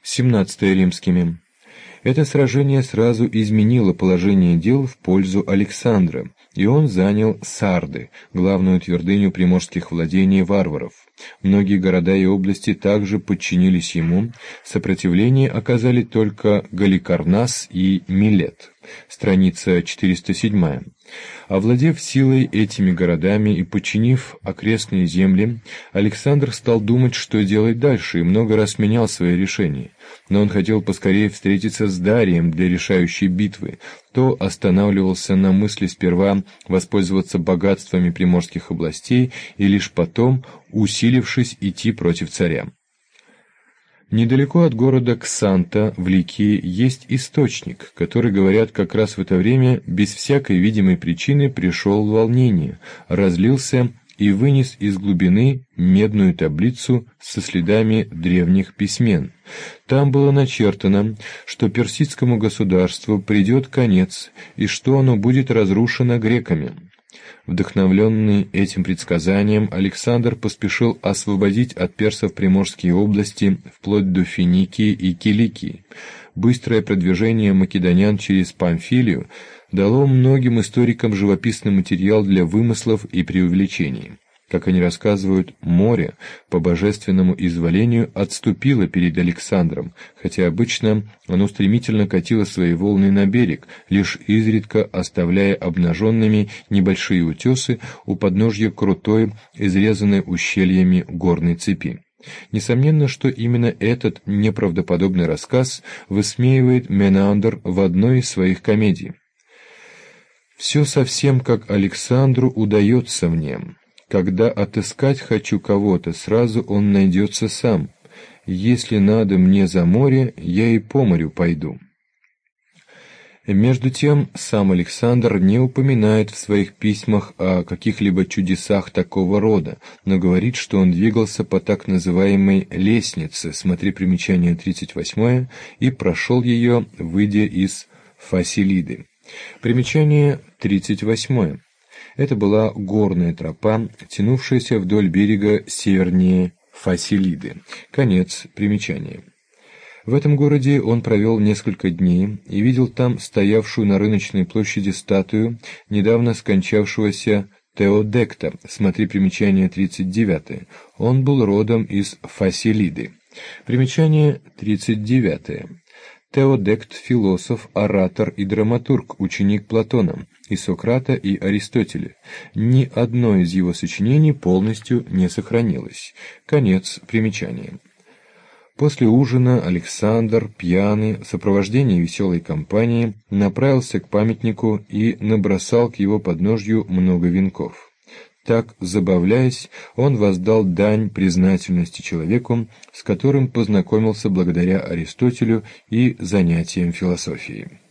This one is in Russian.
17 римскими. Это сражение сразу изменило положение дел в пользу Александра, и он занял Сарды, главную твердыню приморских владений варваров. Многие города и области также подчинились ему, сопротивление оказали только Галикарнас и Милет. Страница 407. Овладев силой этими городами и подчинив окрестные земли, Александр стал думать, что делать дальше, и много раз менял свои решения. Но он хотел поскорее встретиться с Дарием для решающей битвы, то останавливался на мысли сперва воспользоваться богатствами приморских областей и лишь потом, усилившись, идти против царя. Недалеко от города Ксанта в Ликии есть источник, который, говорят, как раз в это время без всякой видимой причины пришел в волнение, разлился и вынес из глубины медную таблицу со следами древних письмен. Там было начертано, что персидскому государству придет конец и что оно будет разрушено греками. Вдохновленный этим предсказанием, Александр поспешил освободить от персов приморские области вплоть до Финикии и Киликии. Быстрое продвижение македонян через Памфилию дало многим историкам живописный материал для вымыслов и преувеличений. Как они рассказывают, море по божественному изволению отступило перед Александром, хотя обычно оно стремительно катило свои волны на берег, лишь изредка оставляя обнаженными небольшие утесы у подножья крутой, изрезанной ущельями горной цепи. Несомненно, что именно этот неправдоподобный рассказ высмеивает Менандр в одной из своих комедий. «Все совсем как Александру удается мне. Когда отыскать хочу кого-то, сразу он найдется сам. Если надо мне за море, я и по морю пойду». Между тем, сам Александр не упоминает в своих письмах о каких-либо чудесах такого рода, но говорит, что он двигался по так называемой «лестнице», смотри примечание 38, и прошел ее, выйдя из Фасилиды. Примечание 38. Это была горная тропа, тянувшаяся вдоль берега севернее Фасилиды. Конец примечания. В этом городе он провел несколько дней и видел там стоявшую на рыночной площади статую недавно скончавшегося Теодекта, смотри примечание 39. Он был родом из Фасилиды. Примечание 39. Теодект – философ, оратор и драматург, ученик Платона, и Сократа, и Аристотеля. Ни одно из его сочинений полностью не сохранилось. Конец примечания. После ужина Александр, пьяный, в сопровождении веселой компании, направился к памятнику и набросал к его подножью много венков. Так, забавляясь, он воздал дань признательности человеку, с которым познакомился благодаря Аристотелю и занятиям философией.